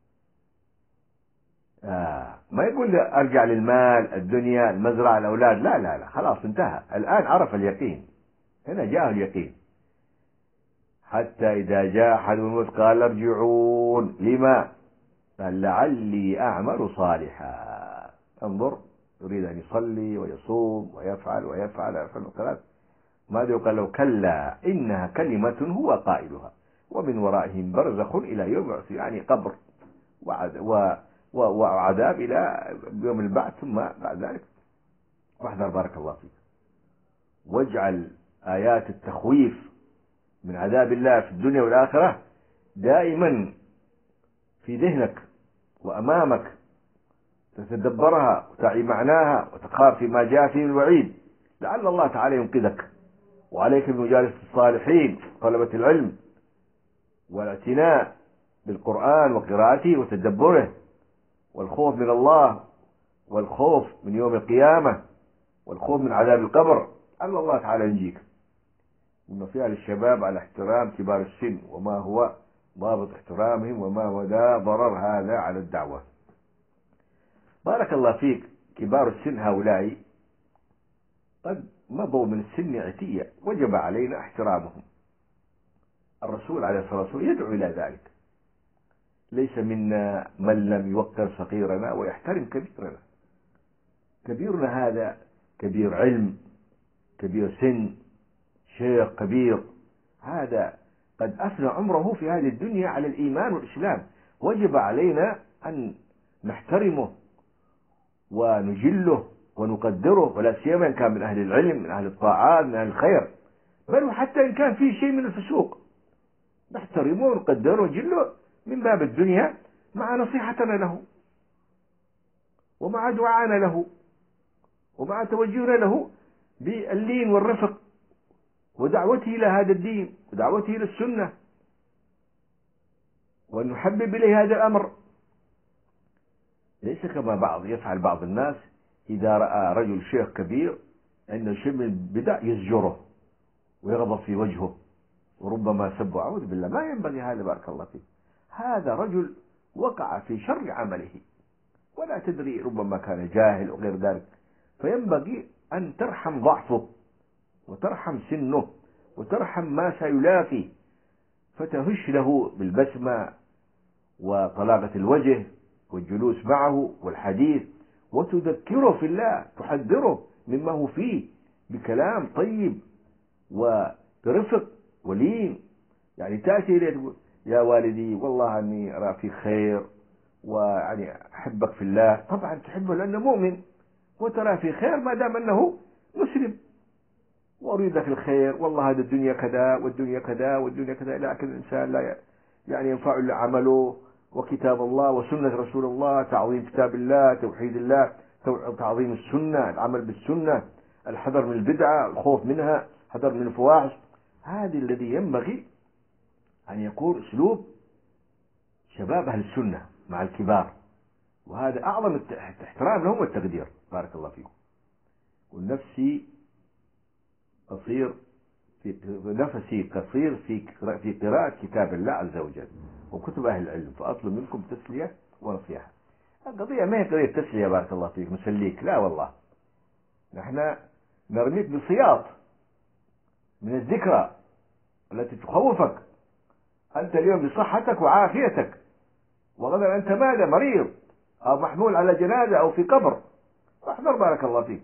آه. ما يقول أرجع للمال، الدنيا، المزرعة، الأولاد، لا لا لا، خلاص انتهى. الآن عرف اليقين، هنا جاء اليقين. حتى إذا جاء أحدهم الموت قال ارجعون. لما؟ قال لعلي أعمل صالحا. انظر، يريد أن يصلي ويصوم ويفعل ويفعل ويفعل ثلاث. ماذا يقال له؟ كلا إنها كلمة هو قائلها ومن ورائهم برزخ إلى يوم يبعث، يعني قبر وعذاب إلى يوم البعث، ثم بعد ذلك. واحذر بارك الله فيك، واجعل آيات التخويف من عذاب الله في الدنيا والآخرة دائما في ذهنك وأمامك، تتدبرها وتعي معناها وتخاف فيما جاء فيه الوعيد، لعل الله تعالى ينقذك. وعليك بمجالسة الصالحين، طلبة العلم، والاعتناء بالقرآن وقراءته وتدبره، والخوف من الله، والخوف من يوم القيامة، والخوف من عذاب القبر، لعل الله تعالى ينجيك. والنصيحة للشباب على احترام كبار السن، وما هو ضابط احترامهم، وما مدى ضرر هذا على الدعوة. بارك الله فيك. كبار السن هؤلاء قد مضوا من السن عتية، وجب علينا احترامهم. الرسول عليه الصلاة والسلام يدعو إلى ذلك. ليس منا من لم يوقر صغيرنا ويحترم كبيرنا. كبيرنا هذا كبير علم، كبير سن، شيخ كبير، هذا قد أفنى عمره في هذه الدنيا على الإيمان والإسلام، وجب علينا أن نحترمه ونجله ونقدره، ولا سيما إن كان من أهل العلم، من أهل الطاعات، من أهل الخير، بل حتى إن كان فيه شيء من الفسوق نحترمه ونقدره ونجله من باب الدنيا، مع نصيحتنا له، ومع دعانا له، ومع توجهنا له باللين والرفق، ودعوته إلى هذا الدين، ودعوته إلى السنة، وأن نحبب إليه هذا الأمر. ليس كما بعض يفعل بعض الناس إذا رأى رجل شيخ كبير أنه شيء من البدع يزجره ويغضب في وجهه وربما سبه. أعوذ بالله، ما ينبغي هذا، بارك الله فيه. هذا رجل وقع في شر عمله ولا تدري، ربما كان جاهل وغير ذلك، فينبغي أن ترحم ضعفه وترحم سنه وترحم ما سيلاقي، فتهش له بالبسمة وطلاقة الوجه والجلوس معه والحديث، وتذكره في الله، تحذره مما هو فيه بكلام طيب وبرفق ولين. يعني تأتي إليه تقول: يا والدي والله أني أرى فيك خير، ويعني أحبك في الله. طبعا تحبه لأنه مؤمن وترى في خير ما دام أنه مسلم، وأريد لك الخير، والله هذا الدنيا كذا والدنيا كذا والدنيا كذا، لكن الإنسان لا يعني ينفع إلا عمله وكتاب الله وسنة رسول الله، تعظيم كتاب الله، توحيد الله، تعظيم السنة، العمل بالسنة، الحذر من البدعة، الخوف منها، الحذر من الفواحش. هذا الذي ينبغي أن يكون أسلوب شباب أهل السنة مع الكبار، وهذا أعظم احترام لهم والتقدير. بارك الله فيكم. والنفسي قصير في نفسي قصير في في قراءة كتاب الله عز وجل وكتب أهل العلم، فأطلب منكم تسلية ونصيحة. القضية ما هي قضية تسلية بارك الله فيك مسليك، لا والله، نحن نرميك بسياط من الذكرى التي تخوفك. أنت اليوم بصحتك وعافيتك، وغدا أنت ماذا مريض أو محمول على جنازة أو في قبر، فاحذر بارك الله فيك.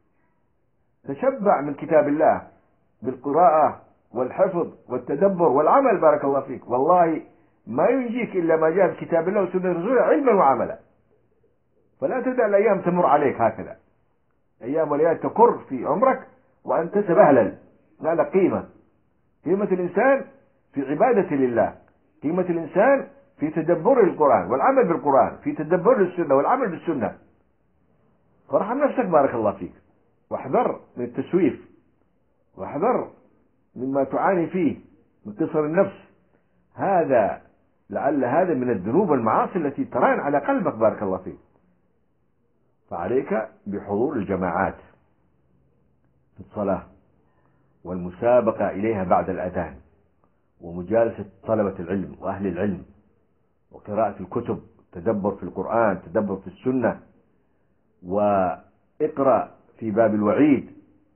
تشبع من كتاب الله بالقراءة والحفظ والتدبر والعمل، بارك الله فيك. والله ما ينجيك إلا ما جاء في كتاب الله وسنة رسوله علما وعملا. فلا تدع الأيام تمر عليك هكذا، أيام وليالي تكر في عمرك وأنت تبهلل. لا لا، قيمة قيمة الإنسان في عبادة لله، قيمة الإنسان في تدبر القرآن والعمل بالقرآن، في تدبر السنة والعمل بالسنة. فارحم نفسك بارك الله فيك، واحذر من التسويف، واحذر مما تعاني فيه من قصر النفس. هذا لعل هذا من الذنوب والمعاصي التي تران على قلبك بارك الله فيك. فعليك بحضور الجماعات في الصلاة والمسابقة إليها بعد الأذان، ومجالسة طلبة العلم وأهل العلم، وقراءة الكتب، تدبر في القرآن، تدبر في السنة، واقرأ في باب الوعيد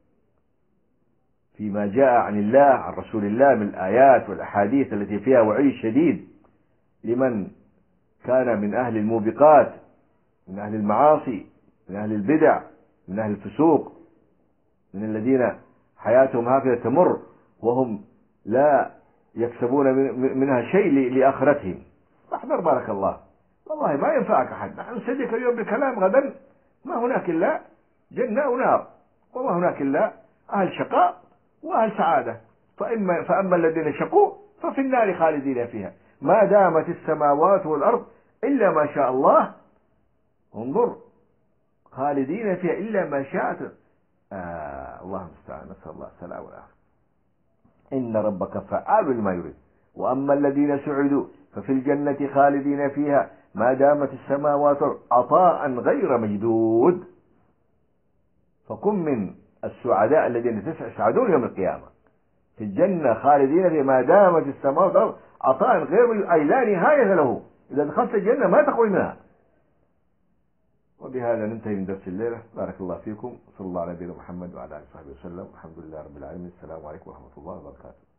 فيما جاء عن الله عن رسول الله من الآيات والأحاديث التي فيها وعيد شديد لمن كان من أهل الموبقات، من أهل المعاصي، من أهل البدع، من أهل الفسوق، من الذين حياتهم هكذا تمر وهم لا يكسبون منها شيء لآخرتهم. فاحذر بارك الله، والله ما ينفعك أحد. نحن نسجلك اليوم بكلام، غدا ما هناك إلا جنة ونار، وما هناك إلا أهل شقاء وأهل سعادة. فإما فأما الذين شقوا ففي النار خالدين فيها ما دامت السماوات والأرض إلا ما شاء الله. انظر، خالدين فيها إلا ما شاء آه الله المستعان، نسأل الله السلامة والعافية. إن ربك فعال لما يريد. وأما الذين سعدوا ففي الجنة خالدين فيها ما دامت السماوات عطاء غير مجدود. فكن من السعداء الذين يسعدون يوم القيامة في الجنة خالدين فيها ما دامت السماوات عطاء غير مجدود، أي لا نهاية له. إذا دخلت الجنة ما تخرج منها. وبهذا ننتهي من درس الليلة. بارك الله فيكم، صلى الله على نبينا محمد وعلى آله وصحبه وسلم. الحمد لله رب العالمين. السلام عليكم ورحمة الله وبركاته.